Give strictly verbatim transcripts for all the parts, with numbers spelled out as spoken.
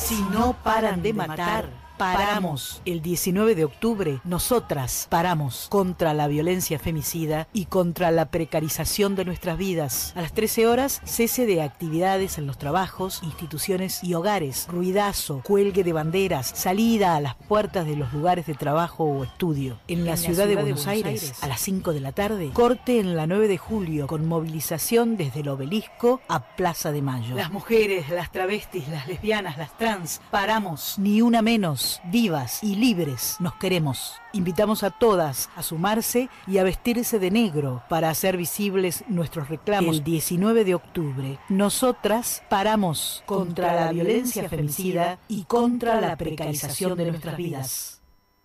Si no paran de matar, paramos. El diecinueve de octubre, nosotras paramos contra la violencia femicida y contra la precarización de nuestras vidas. A las trece horas, cese de actividades en los trabajos, instituciones y hogares. Ruidazo, cuelgue de banderas, salida a las puertas de los lugares de trabajo o estudio. En la, en ciudad, la ciudad de Buenos, de Buenos Aires, Aires, a las cinco de la tarde, corte en la nueve de julio, con movilización desde el Obelisco a Plaza de Mayo. Las mujeres, las travestis, las lesbianas, las trans, paramos, ni una menos. Vivas y libres nos queremos. Invitamos a todas a sumarse y a vestirse de negro para hacer visibles nuestros reclamos. El diecinueve de octubre, nosotras paramos contra la violencia femicida y contra la precarización de nuestras vidas.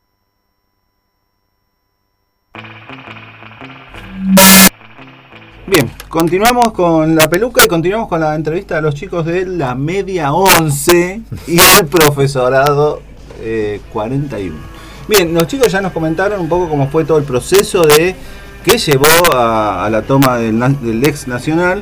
Bien, continuamos con la peluca y continuamos con la entrevista a los chicos de la media once y el profesorado Eh, cuarenta y uno. Bien, los chicos ya nos comentaron un poco cómo fue todo el proceso de que llevó a, a la toma del, del ex nacional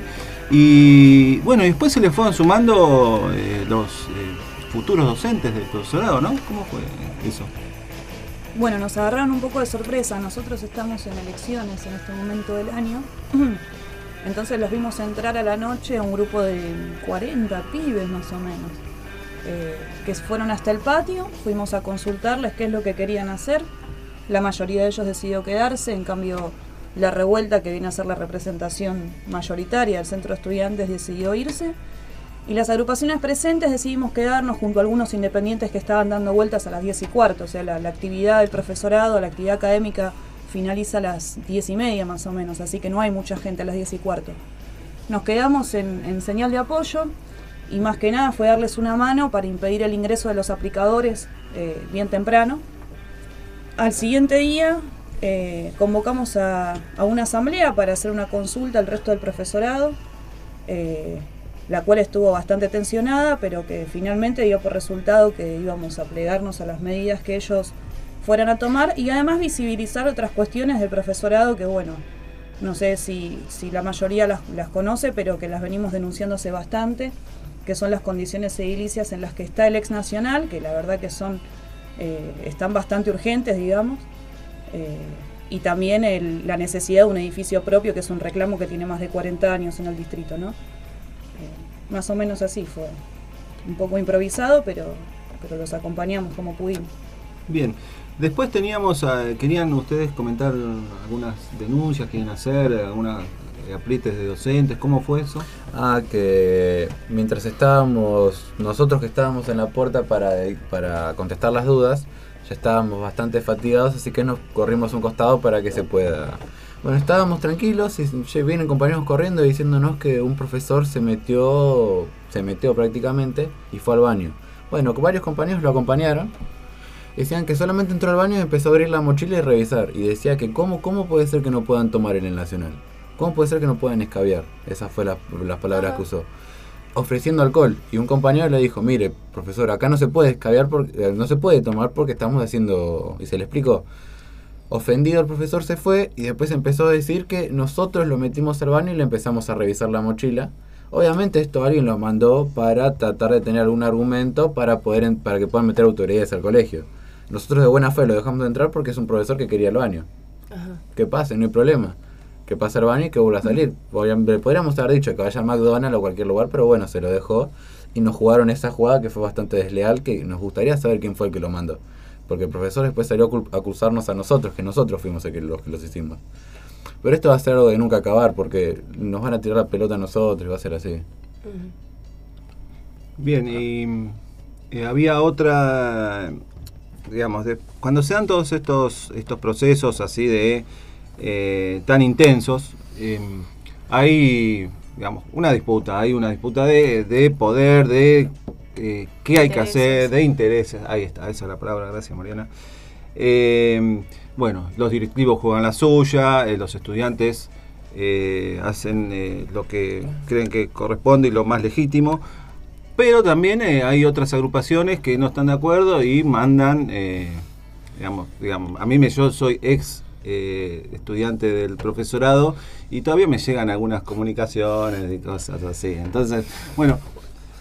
y bueno, después se le fueron sumando eh, los eh, futuros docentes del profesorado, ¿no? ¿Cómo fue eso? Bueno, nos agarraron un poco de sorpresa. Nosotros estamos en elecciones en este momento del año. Entonces los vimos entrar a la noche a un grupo de cuarenta pibes más o menos. Eh, que fueron hasta el patio, fuimos a consultarles qué es lo que querían hacer. La mayoría de ellos decidió quedarse, en cambio la revuelta, que viene a ser la representación mayoritaria del centro de estudiantes, decidió irse. Y las agrupaciones presentes decidimos quedarnos junto a algunos independientes que estaban dando vueltas a las diez y cuarto, o sea, la, la actividad del profesorado, la actividad académica finaliza a las diez y media más o menos, así que no hay mucha gente a las diez y cuarto. Nos quedamos en, en señal de apoyo. Y más que nada fue darles una mano para impedir el ingreso de los aplicadores eh, bien temprano. Al siguiente día eh, convocamos a, a una asamblea para hacer una consulta al resto del profesorado, eh, la cual estuvo bastante tensionada, pero que finalmente dio por resultado que íbamos a plegarnos a las medidas que ellos fueran a tomar y además visibilizar otras cuestiones del profesorado que, bueno, no sé si, si la mayoría las, las conoce, pero que las venimos denunciando hace bastante, que son las condiciones edilicias en las que está el ex nacional, que la verdad que son eh, están bastante urgentes, digamos, eh, y también el, la necesidad de un edificio propio, que es un reclamo que tiene más de cuarenta años en el distrito, ¿no? Eh, más o menos así fue, un poco improvisado, pero, pero los acompañamos como pudimos. Bien, después teníamos, uh, querían ustedes comentar algunas denuncias que quieren hacer, algunas aprietes de docentes, ¿cómo fue eso? Ah, que mientras estábamos, nosotros que estábamos en la puerta para, para contestar las dudas, ya estábamos bastante fatigados, así que nos corrimos a un costado para que se pueda. Bueno, estábamos tranquilos y vienen compañeros corriendo y diciéndonos que un profesor se metió, se metió prácticamente y fue al baño. Bueno, varios compañeros lo acompañaron. Decían que solamente entró al baño y empezó a abrir la mochila y revisar. Y decía que cómo, cómo puede ser que no puedan tomar en el Nacional. ¿Cómo puede ser que no puedan escabiar? Esas fueron las, las palabras que usó. Ofreciendo alcohol. Y un compañero le dijo, mire, profesor, acá no se puede escabiar, porque, no se puede tomar porque estamos haciendo... Y se le explicó. Ofendido el profesor se fue y después empezó a decir que nosotros lo metimos al baño y le empezamos a revisar la mochila. Obviamente esto alguien lo mandó para tratar de tener algún argumento para poder para que puedan meter autoridades al colegio. Nosotros de buena fe lo dejamos de entrar porque es un profesor que quería el baño. Ajá. Que pase, no hay problema. Que pase al baño y que vuelva a salir. Podríamos haber dicho que vaya a McDonald's o cualquier lugar, pero bueno, se lo dejó y nos jugaron esa jugada que fue bastante desleal, que nos gustaría saber quién fue el que lo mandó. Porque el profesor después salió a acusarnos a nosotros, que nosotros fuimos los que los, que los hicimos. Pero esto va a ser algo de nunca acabar, porque nos van a tirar la pelota a nosotros y va a ser así. Bien, y eh, había otra, digamos, de, cuando se dan todos estos, estos procesos así de eh, tan intensos, eh, hay, digamos, una disputa, hay una disputa de, de poder, de eh, qué hay que hacer, de intereses, ahí está, esa es la palabra, gracias Mariana. Eh, bueno, los directivos juegan la suya, eh, los estudiantes eh, hacen eh, lo que creen que corresponde y lo más legítimo, pero también eh, hay otras agrupaciones que no están de acuerdo y mandan, eh, digamos, digamos, a mí me, yo soy ex eh, estudiante del profesorado y todavía me llegan algunas comunicaciones y cosas así. Entonces, bueno,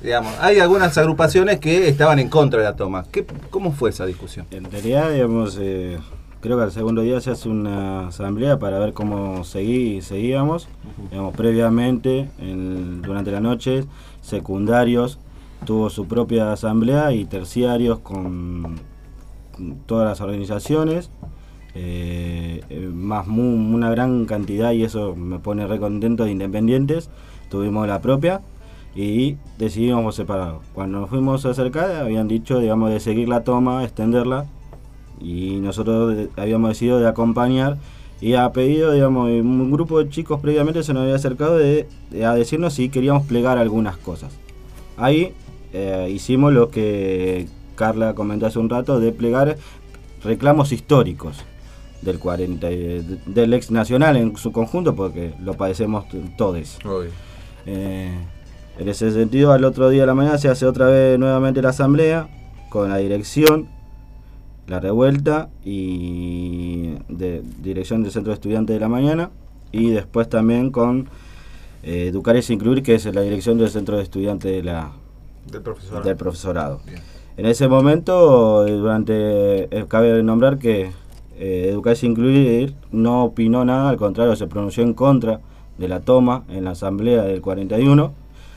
digamos, hay algunas agrupaciones que estaban en contra de la toma. ¿Qué, ¿Cómo fue esa discusión? En realidad, digamos, eh, creo que al segundo día se hace una asamblea para ver cómo seguí, seguíamos. Uh-huh. Digamos, previamente, en, durante la noche, secundarios tuvo su propia asamblea y terciarios con, con todas las organizaciones. Eh, eh, más mu, una gran cantidad, y eso me pone re contento, de independientes. Tuvimos la propia y decidimos separar. Cuando nos fuimos a acercar habían dicho, digamos, de seguir la toma, extenderla, y nosotros de, habíamos decidido de acompañar, y a pedido, digamos, un grupo de chicos previamente se nos había acercado de, de a decirnos si queríamos plegar algunas cosas. Ahí eh, hicimos lo que Carla comentó hace un rato, de plegar reclamos históricos del cuarenta, del ex nacional en su conjunto, porque lo padecemos todos. Eh, en ese sentido, al otro día de la mañana se hace otra vez nuevamente la asamblea con la dirección, la revuelta y de dirección del centro de estudiantes de la mañana, y después también con eh, Educar es Incluir, que es la dirección del centro de estudiantes de la, del profesorado. Del profesorado. En ese momento, durante eh, cabe nombrar que eh, Educar es Incluir no opinó nada, al contrario, se pronunció en contra de la toma en la asamblea del cuarenta y uno,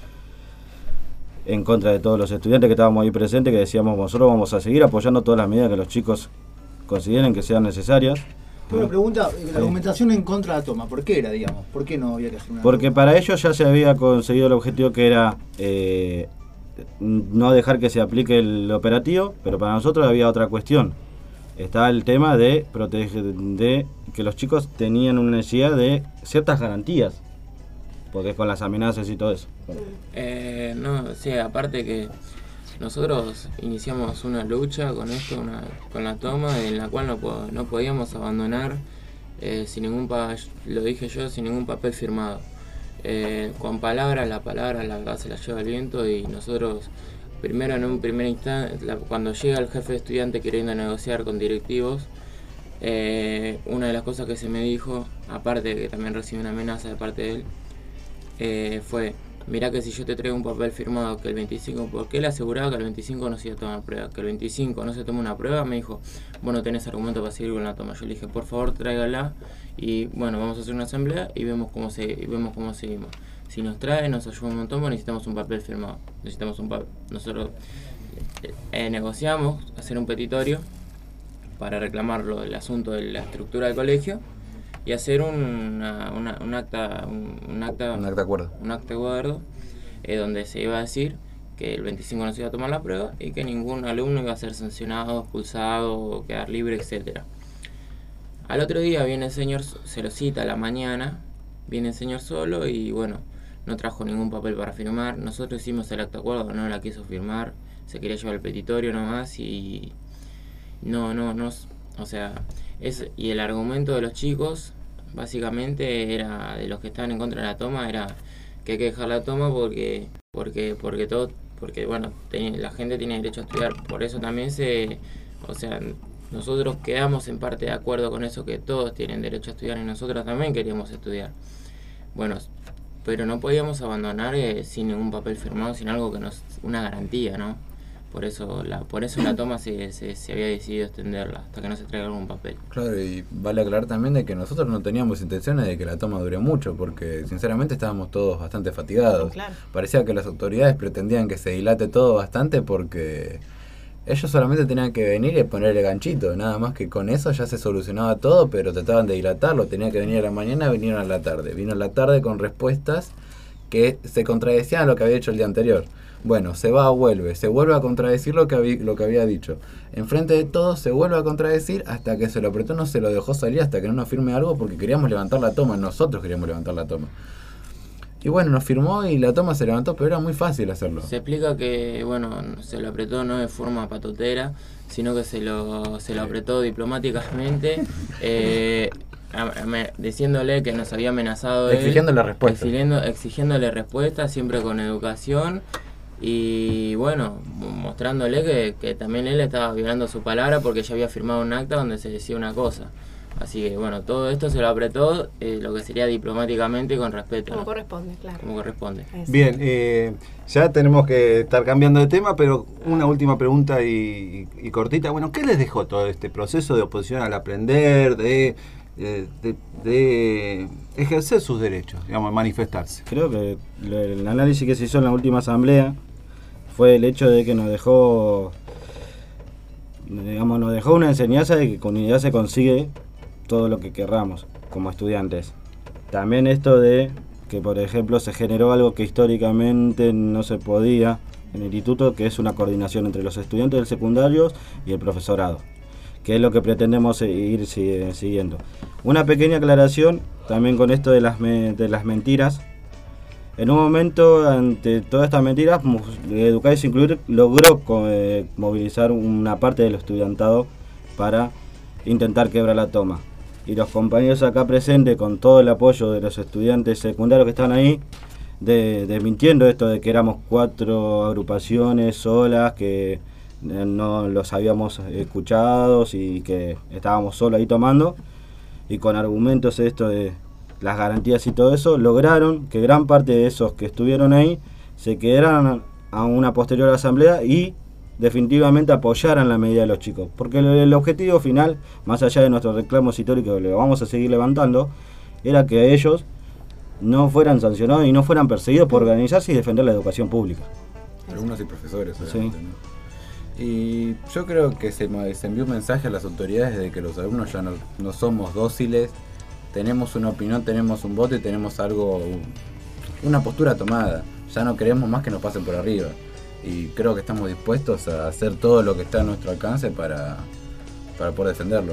en contra de todos los estudiantes que estábamos ahí presentes, que decíamos, nosotros vamos a seguir apoyando todas las medidas que los chicos consideren que sean necesarias. Una pregunta, la argumentación en contra de la toma, ¿por qué era, digamos? ¿Por qué no había que hacer una Porque toma? Para ellos ya se había conseguido el objetivo, que era eh, no dejar que se aplique el operativo, pero para nosotros había otra cuestión. Estaba el tema de proteger, de que los chicos tenían una necesidad de ciertas garantías, porque con las amenazas y todo eso. Eh, no, sí, aparte que nosotros iniciamos una lucha con esto, una, con la toma, en la cual no, no podíamos abandonar eh, sin ningún pa lo dije yo, sin ningún papel firmado. Eh, con palabras, la palabra la verdad se la lleva el viento, y nosotros primero en un primer instante, cuando llega el jefe de estudiante queriendo negociar con directivos, eh, una de las cosas que se me dijo, aparte de que también recibí una amenaza de parte de él, eh, fue: mirá que si yo te traigo un papel firmado que el veinticinco, porque él aseguraba que el veinticinco no se iba a tomar prueba, que el veinticinco no se toma una prueba, me dijo, bueno, tenés argumento para seguir con la toma. Yo le dije, por favor, tráigala, y bueno, vamos a hacer una asamblea y vemos cómo, se, y vemos cómo seguimos. Si nos trae, nos ayuda un montón, pero necesitamos un papel firmado. Necesitamos un papel. Nosotros eh, negociamos hacer un petitorio para reclamar lo del asunto de la estructura del colegio y hacer una, una, un acta un, un acta un acta de acuerdo un acta de acuerdo eh, donde se iba a decir que el veinticinco no se iba a tomar la prueba y que ningún alumno iba a ser sancionado, expulsado, quedar libre, etcétera. Al otro día viene el señor, se lo cita a la mañana, viene el señor solo y bueno, no trajo ningún papel para firmar. Nosotros hicimos el acta de acuerdo, no la quiso firmar, se quería llevar el petitorio nomás y no, no, no, o sea, es, y el argumento de los chicos básicamente era, de los que estaban en contra de la toma, era que hay que dejar la toma porque, porque, porque todo, porque bueno, ten, la gente tiene derecho a estudiar, por eso también se, o sea, nosotros quedamos en parte de acuerdo con eso, que todos tienen derecho a estudiar y nosotros también queríamos estudiar. Bueno, pero no podíamos abandonar eh, sin ningún papel firmado, sin algo que nos, una garantía, ¿no? Por eso la, por eso la toma se, se, se había decidido extenderla, hasta que no se traiga algún papel. Claro, y vale aclarar también de que nosotros no teníamos intenciones de que la toma dure mucho, porque sinceramente estábamos todos bastante fatigados. Claro. Parecía que las autoridades pretendían que se dilate todo bastante porque ellos solamente tenían que venir y poner el ganchito, nada más que con eso ya se solucionaba todo, pero trataban de dilatarlo, tenía que venir a la mañana, vinieron a la tarde. Vino a la tarde con respuestas que se contradecían a lo que había hecho el día anterior. Bueno, se va, vuelve, se vuelve a contradecir lo que, había, lo que había dicho. Enfrente de todos se vuelve a contradecir hasta que se lo apretó, no se lo dejó salir hasta que no nos firme algo porque queríamos levantar la toma, nosotros queríamos levantar la toma. Y bueno, nos firmó y la toma se levantó, pero era muy fácil hacerlo. Se explica que, bueno, se lo apretó no de forma patotera, sino que se lo, se lo apretó diplomáticamente, eh, diciéndole que nos había amenazado él, exigiéndole respuesta. Exigiendo, exigiéndole respuesta, siempre con educación. Y bueno, mostrándole que, que también él estaba violando su palabra porque ya había firmado un acta donde se decía una cosa. Así que bueno, todo esto se lo apretó eh, lo que sería diplomáticamente con respeto. Como ¿no? corresponde, claro. Como corresponde. Eso. Bien, eh, ya tenemos que estar cambiando de tema, pero una última pregunta y, y, y cortita. Bueno, ¿qué les dejó todo este proceso de oposición al aprender, de, de, de, de ejercer sus derechos, digamos, manifestarse? Creo que el análisis que se hizo en la última asamblea fue el hecho de que nos dejó, digamos, nos dejó una enseñanza de que con unidad se consigue todo lo que querramos como estudiantes. También esto de que, por ejemplo, se generó algo que históricamente no se podía en el instituto, que es una coordinación entre los estudiantes del secundario y el profesorado, que es lo que pretendemos ir siguiendo. Una pequeña aclaración también con esto de las, me, de las mentiras. En un momento, ante todas estas mentiras, Educar es Incluir logró eh, movilizar una parte del estudiantado para intentar quebrar la toma. Y los compañeros acá presentes, con todo el apoyo de los estudiantes secundarios que están ahí, de, desmintiendo esto de que éramos cuatro agrupaciones solas, que no los habíamos escuchado y que estábamos solos ahí tomando, y con argumentos esto de las garantías y todo eso, lograron que gran parte de esos que estuvieron ahí se quedaran a una posterior asamblea y definitivamente apoyaran la medida de los chicos, porque el, el objetivo final, más allá de nuestros reclamos históricos que le vamos a seguir levantando, era que ellos no fueran sancionados y no fueran perseguidos por organizarse y defender la educación pública. Alumnos y profesores, sí. ¿no? Y yo creo que se, se envió un mensaje a las autoridades de que los alumnos ya no, no somos dóciles, tenemos una opinión, tenemos un voto y tenemos algo, una postura tomada. Ya no queremos más que nos pasen por arriba. Y creo que estamos dispuestos a hacer todo lo que está a nuestro alcance para, para poder defenderlo.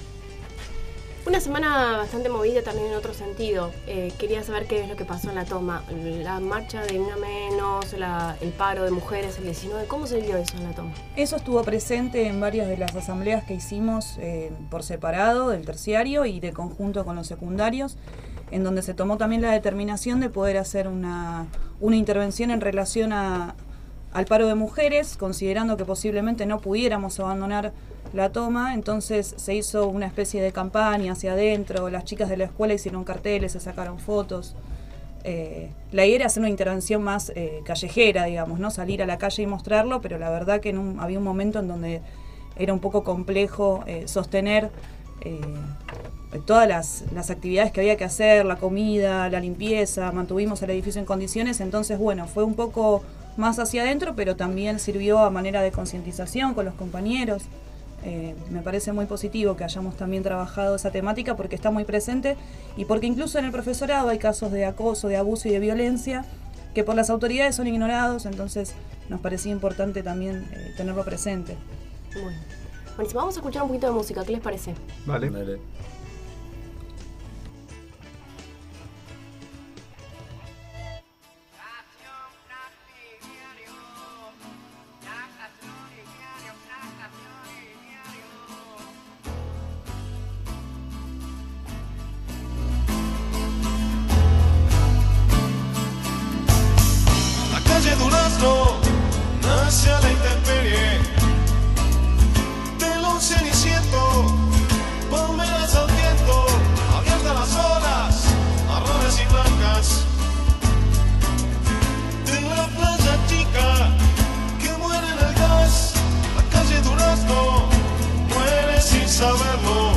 Una semana bastante movida también en otro sentido. Eh, quería saber qué es lo que pasó en la toma. La marcha de Una Menos, la, el paro de mujeres el diecinueve, ¿cómo se vio eso en la toma? Eso estuvo presente en varias de las asambleas que hicimos eh, por separado, del terciario y de conjunto con los secundarios, en donde se tomó también la determinación de poder hacer una, una intervención en relación a al paro de mujeres, considerando que posiblemente no pudiéramos abandonar la toma. Entonces se hizo una especie de campaña hacia adentro, las chicas de la escuela hicieron carteles, se sacaron fotos. Eh, la idea era hacer una intervención más eh, callejera, digamos, ¿no? Salir a la calle y mostrarlo, pero la verdad que en un, había un momento en donde era un poco complejo eh, sostener eh, todas las, las actividades que había que hacer, la comida, la limpieza, mantuvimos el edificio en condiciones. Entonces, bueno, fue un poco más hacia adentro, pero también sirvió a manera de concientización con los compañeros. Eh, me parece muy positivo que hayamos también trabajado esa temática porque está muy presente y porque incluso en el profesorado hay casos de acoso, de abuso y de violencia que por las autoridades son ignorados, entonces nos parecía importante también eh, tenerlo presente. Bueno, buenísimo, vamos a escuchar un poquito de música, ¿qué les parece? Vale. Dale. Nace a la intemperie del once ceniciento, palmeras al viento, abiertas las olas, marrones y blancas, de la playa chica que muere en el gas, la calle Durazno muere sin saberlo,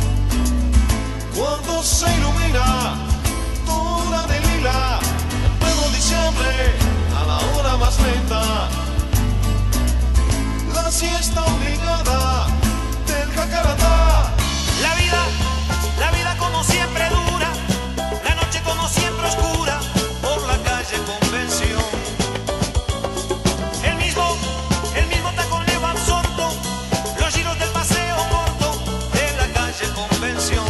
cuando se ilumina toda de lila, en pleno diciembre, a la hora más lenta, la siesta obligada del jacaratá. La vida, la vida como siempre dura, la noche como siempre oscura, por la calle Convención. El mismo, el mismo taconeo absorto, los giros del paseo corto de la calle Convención.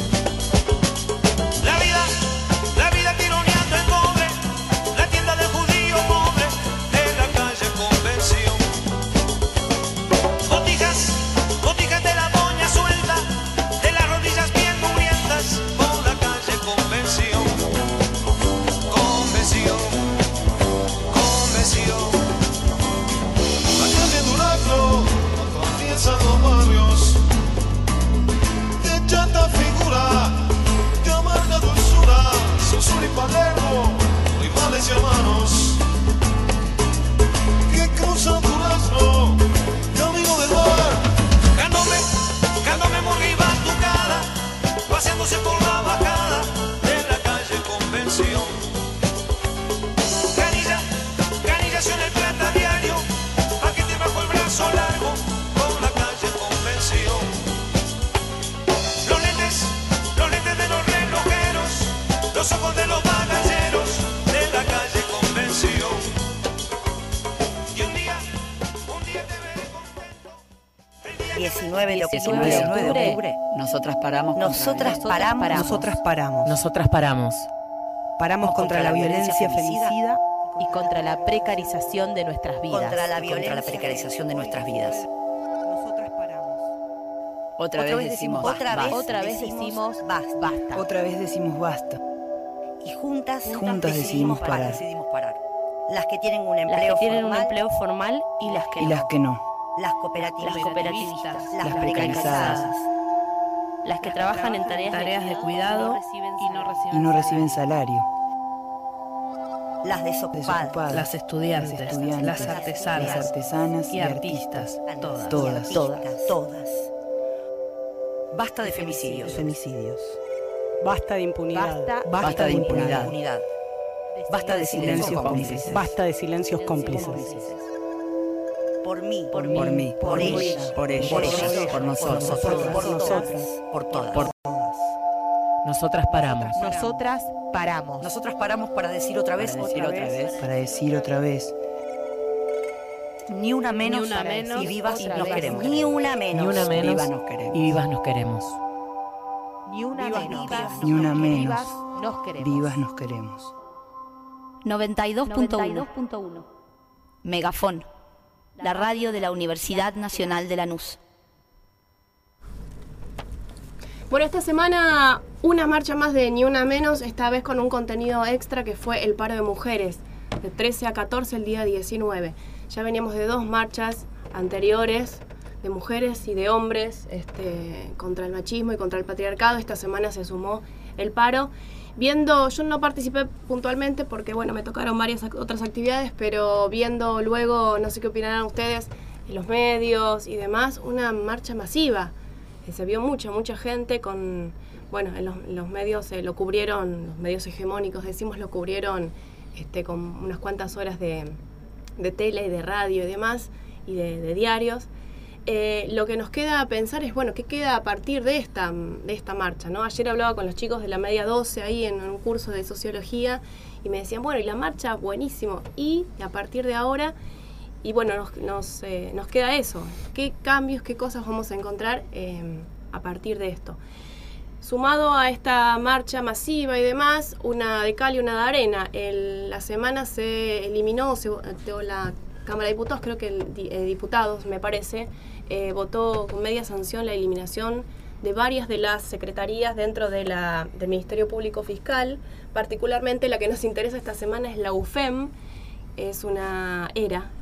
La vida, la vida tironeando el pobre, la tienda del judío pobre de la calle Convención. Botijas convención. Canilla, Canilla en el plata diario, paquete bajo el brazo largo, por la calle convención. Los lentes, los lentes de los relojeros, los ojos de los bagalleros de la calle convención. Y un día, un día te veré contento. diecinueve de octubre, nosotras paramos. Nosotras paramos. Nosotras paramos. Nosotras paramos. Paramos contra la violencia femicida y contra la precarización de nuestras vidas. Contra la violencia, contra la precarización de nuestras vidas. Nosotras paramos. Otra vez decimos otra basta. vez, otra vez decimos basta. Otra vez decimos basta. Y juntas, juntas decidimos parar. decidimos parar. Las que tienen un empleo las que tienen formal, un empleo formal y las que y no. las que no. Las cooperativas, las cooperativistas, las, las precarizadas, precarizadas, las que trabajan en tareas, tareas de de cuidado y no reciben, y no reciben salario. las desocupadas, desocupadas, las estudiantes, las, estudiantes, las artesanas, las artesanas y y artistas, artistas. todas, Todas, todas, todas. Basta de femicidios. Femicidios. Basta de impunidad. Basta, Basta, basta de de impunidad. impunidad. Basta de silencios cómplices. Basta de silencios cómplices. Por mí, por mí, por, mí, por, ella, ella, por ella, por, ella, ella, por nosotros, por nosotras, por todas. por todas. Nosotras paramos. Nosotras paramos. Nosotras paramos para decir otra vez, para decir otra vez, para decir otra vez. Ni una menos, Ni una menos y vivas otra nos vez. queremos. Ni una menos, Ni una menos vivas nos queremos. y vivas nos queremos. Ni una Vivas menos. nos queremos. Ni una menos. Vivas nos queremos. Vivas nos queremos. noventa y dos punto uno. Megafón, la radio de la Universidad Nacional de Lanús. Bueno, esta semana una marcha más de Ni Una Menos, esta vez con un contenido extra que fue el paro de mujeres, de trece a catorce el día diecinueve. Ya veníamos de dos marchas anteriores de mujeres y de hombres este, contra el machismo y contra el patriarcado. Esta semana se sumó el paro. Viendo, yo no participé puntualmente porque bueno, me tocaron varias ac- otras actividades, pero viendo luego, no sé qué opinarán ustedes, en los medios y demás, una marcha masiva. Eh, se vio mucha, mucha gente con, bueno, en los, en los medios eh, lo cubrieron, los medios hegemónicos decimos, lo cubrieron este, con unas cuantas horas de, de tele y de radio y demás, y de, de diarios. Eh, lo que nos queda a pensar es, bueno, ¿qué queda a partir de esta, de esta marcha, ¿no? Ayer hablaba con los chicos de la media doce ahí en un curso de sociología y me decían, bueno, y la marcha, buenísimo, y a partir de ahora, y bueno, nos, nos, eh, nos queda eso, ¿qué cambios, qué cosas vamos a encontrar eh, a partir de esto? Sumado a esta marcha masiva y demás, una de cal y una de arena. El, la semana se eliminó, se, la Cámara de Diputados, creo que el, eh, diputados, me parece, eh, votó con media sanción la eliminación de varias de las secretarías dentro de la, del Ministerio Público Fiscal. Particularmente la que nos interesa esta semana es la U F E M, es una ERA,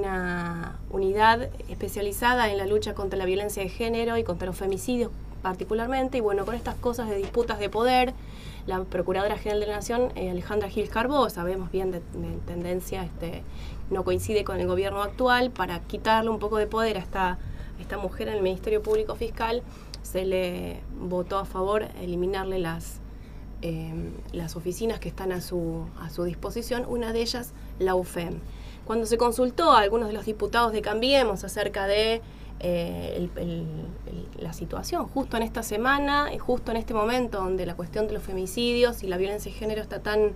una unidad especializada en la lucha contra la violencia de género y contra los femicidios particularmente, y bueno, con estas cosas de disputas de poder, la Procuradora General de la Nación, eh, Alejandra Gil Carbó, sabemos bien de, de tendencia, este, no coincide con el gobierno actual, para quitarle un poco de poder a esta, esta mujer en el Ministerio Público Fiscal, se le votó a favor eliminarle las, eh, las oficinas que están a su, a su disposición, una de ellas la U F E M. Cuando se consultó a algunos de los diputados de Cambiemos acerca de eh, el, el, el, la situación, justo en esta semana, justo en este momento donde la cuestión de los femicidios y la violencia de género está tan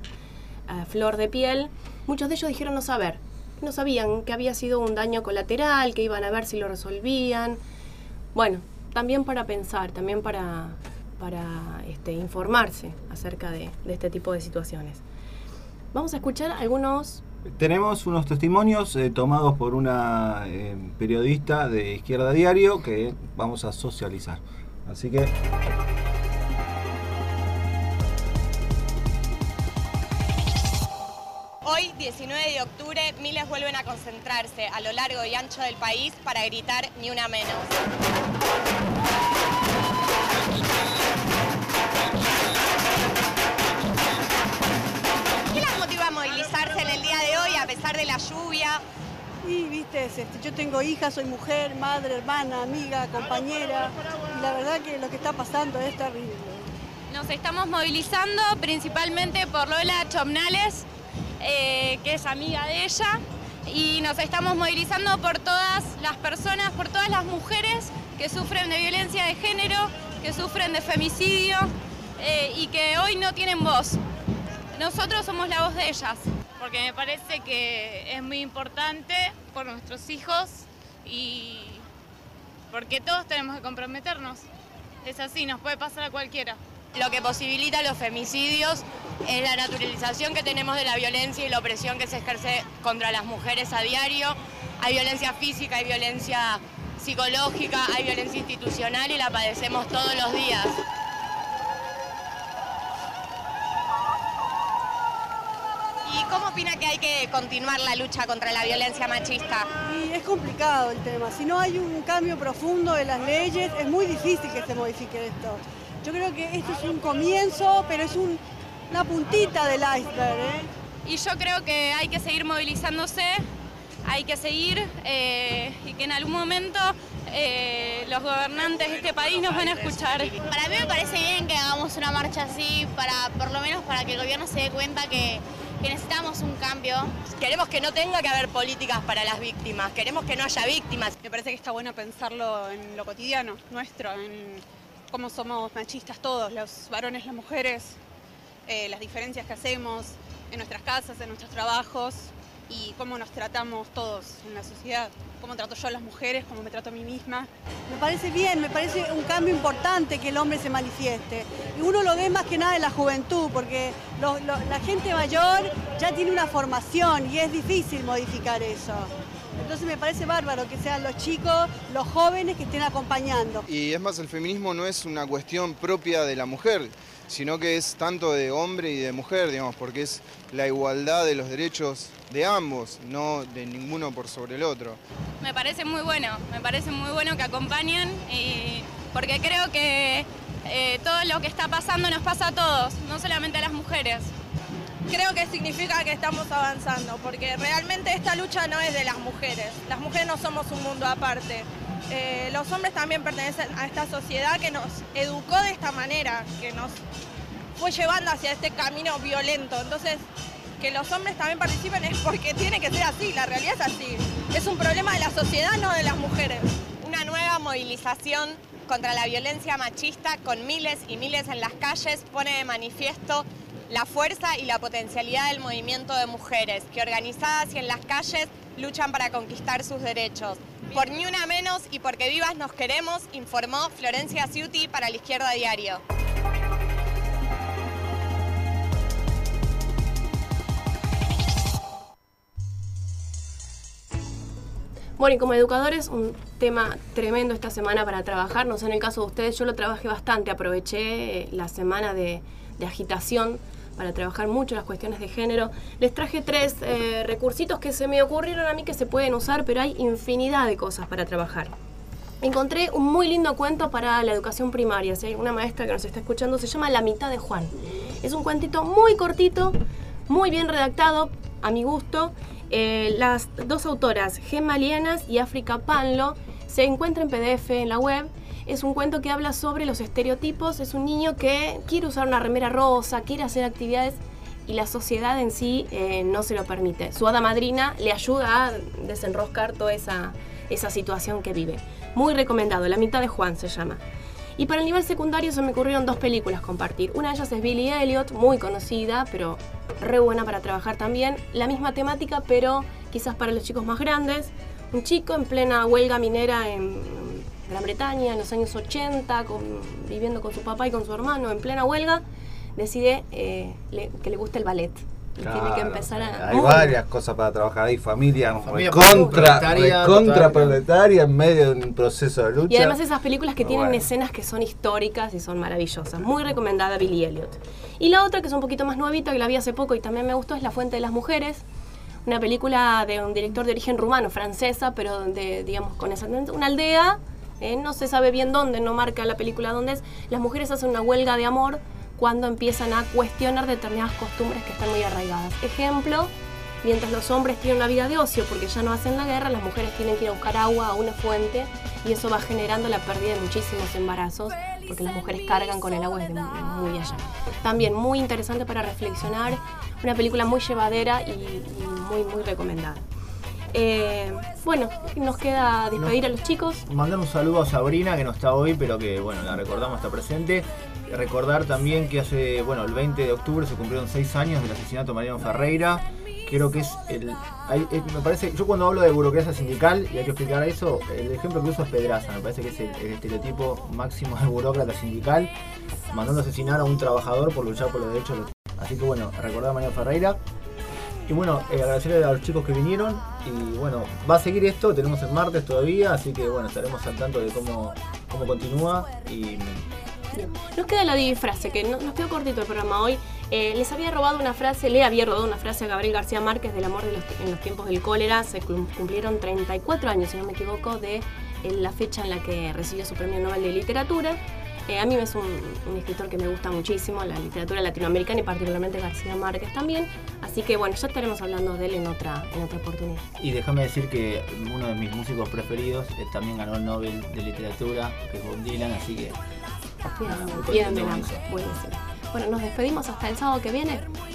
a flor de piel, muchos de ellos dijeron no saber, no sabían que había sido un daño colateral, que iban a ver si lo resolvían. Bueno, también para pensar, también para, para este, informarse acerca de, de este tipo de situaciones. Vamos a escuchar algunos... Tenemos unos testimonios eh, tomados por una eh, periodista de Izquierda Diario que vamos a socializar. Así que... Hoy, diecinueve de octubre, miles vuelven a concentrarse a lo largo y ancho del país para gritar ni una menos. ¿Qué las motiva a movilizarse en el día de hoy a pesar de la lluvia? Y viste, este, yo tengo hija, soy mujer, madre, hermana, amiga, compañera, y la verdad que lo que está pasando es terrible. Nos estamos movilizando principalmente por Lola Chomnales, eh, que es amiga de ella, y nos estamos movilizando por todas las personas, por todas las mujeres que sufren de violencia de género, que sufren de femicidio eh, y que hoy no tienen voz. Nosotros somos la voz de ellas. Porque me parece que es muy importante por nuestros hijos y porque todos tenemos que comprometernos. Es así, nos puede pasar a cualquiera. Lo que posibilita los femicidios es la naturalización que tenemos de la violencia y la opresión que se ejerce contra las mujeres a diario. Hay violencia física, hay violencia psicológica, hay violencia institucional y la padecemos todos los días. ¿Y cómo opina que hay que continuar la lucha contra la violencia machista? Y es complicado el tema. Si no hay un cambio profundo de las leyes, es muy difícil que se modifique esto. Yo creo que esto es un comienzo, pero es un, una puntita del iceberg, ¿eh? Y yo creo que hay que seguir movilizándose, hay que seguir eh, y que en algún momento eh, los gobernantes de este país nos van a escuchar. Para mí me parece bien que hagamos una marcha así, para por lo menos para que el gobierno se dé cuenta que, que necesitamos un cambio. Queremos que no tenga que haber políticas para las víctimas, queremos que no haya víctimas. Me parece que está bueno pensarlo en lo cotidiano nuestro, en cómo somos machistas todos, los varones, las mujeres, eh, las diferencias que hacemos en nuestras casas, en nuestros trabajos y cómo nos tratamos todos en la sociedad, cómo trato yo a las mujeres, cómo me trato a mí misma. Me parece bien, me parece un cambio importante que el hombre se manifieste. Y uno lo ve más que nada en la juventud, porque lo, lo, la gente mayor ya tiene una formación y es difícil modificar eso. Entonces me parece bárbaro que sean los chicos, los jóvenes que estén acompañando. Y es más, el feminismo no es una cuestión propia de la mujer, sino que es tanto de hombre y de mujer, digamos, porque es la igualdad de los derechos de ambos, no de ninguno por sobre el otro. Me parece muy bueno, me parece muy bueno que acompañen, y porque creo que eh, todo lo que está pasando nos pasa a todos, no solamente a las mujeres. Creo que significa que estamos avanzando, porque realmente esta lucha no es de las mujeres. Las mujeres no somos un mundo aparte. Eh, los hombres también pertenecen a esta sociedad que nos educó de esta manera, que nos fue llevando hacia este camino violento. Entonces, que los hombres también participen es porque tiene que ser así, la realidad es así. Es un problema de la sociedad, no de las mujeres. Una nueva movilización contra la violencia machista con miles y miles en las calles pone de manifiesto la fuerza y la potencialidad del movimiento de mujeres que organizadas y en las calles luchan para conquistar sus derechos. Por Ni Una Menos y porque vivas nos queremos, informó Florencia Ciuti para La Izquierda Diario. Bueno, y como educadores, un tema tremendo esta semana para trabajar. No sé, en el caso de ustedes, yo lo trabajé bastante. Aproveché la semana de, de agitación para trabajar mucho las cuestiones de género. Les traje tres eh, recursitos que se me ocurrieron a mí que se pueden usar, pero hay infinidad de cosas para trabajar. Encontré un muy lindo cuento para la educación primaria. Si hay una maestra que nos está escuchando, se llama La mitad de Juan. Es un cuentito muy cortito, muy bien redactado, a mi gusto. Eh, las dos autoras, Gemma Lienas y África Panlo, se encuentra en P D F en la web. Es un cuento que habla sobre los estereotipos. Es un niño que quiere usar una remera rosa, quiere hacer actividades y la sociedad en sí eh, no se lo permite. Su hada madrina le ayuda a desenroscar toda esa, esa situación que vive. Muy recomendado, La mitad de Juan se llama. Y para el nivel secundario se me ocurrieron dos películas compartir. Una de ellas es Billy Elliot, muy conocida, pero re buena para trabajar también. La misma temática, pero quizás para los chicos más grandes. Un chico en plena huelga minera en Gran Bretaña, en los años ochenta, con, viviendo con su papá y con su hermano en plena huelga, decide eh, le, que le gusta el ballet. Y claro, tiene que empezar a... hay varias cosas para trabajar. Hay familia, familia contra proletaria, contra proletaria en medio de un proceso de lucha. Y además esas películas que tienen bueno. escenas que son históricas y son maravillosas. Muy recomendada Billy Elliot. Y la otra, que es un poquito más nuevita, que la vi hace poco y también me gustó, es La fuente de las mujeres. Una película de un director de origen rumano, francesa, pero de, digamos, con esa una aldea, eh, no se sabe bien dónde, no marca la película dónde es. Las mujeres hacen una huelga de amor cuando empiezan a cuestionar determinadas costumbres que están muy arraigadas. Ejemplo, mientras los hombres tienen una vida de ocio porque ya no hacen la guerra, las mujeres tienen que ir a buscar agua a una fuente y eso va generando la pérdida de muchísimos embarazos porque las mujeres cargan con el agua desde muy allá. También muy interesante para reflexionar, una película muy llevadera y, y muy, muy recomendada. Eh, bueno, nos queda despedir no. a los chicos. Mandar un saludo a Sabrina, que no está hoy, pero que bueno, la recordamos, está presente. Recordar también que hace, bueno, el veinte de octubre se cumplieron seis años del asesinato de Mariano Ferreira. Creo que es el... Hay, es, me parece, yo cuando hablo de burocracia sindical, y hay que explicar eso, el ejemplo que uso es Pedraza, me parece que es el, el estereotipo máximo de burócrata sindical, mandando a asesinar a un trabajador por luchar por los derechos. Así que bueno, recordar a Mariano Ferreira. Y bueno, eh, agradecerle a los chicos que vinieron. Y bueno, va a seguir esto, tenemos el martes todavía, así que bueno, estaremos al tanto de cómo, cómo continúa. Y Bien. Nos queda la frase, que no, nos quedó cortito el programa hoy. Eh, les había robado una frase, le había robado una frase a Gabriel García Márquez del amor de los, en los tiempos del cólera. Se cumplieron treinta y cuatro años, si no me equivoco, de eh, la fecha en la que recibió su premio Nobel de Literatura. Eh, a mí es un, un escritor que me gusta muchísimo, la literatura latinoamericana y particularmente García Márquez también. Así que bueno, ya estaremos hablando de él en otra, en otra oportunidad. Y déjame decir que uno de mis músicos preferidos eh, también ganó el Nobel de Literatura, que es Bob Dylan, así que... Bien, bien, bien, buenísimo. Bueno, nos despedimos hasta el sábado que viene.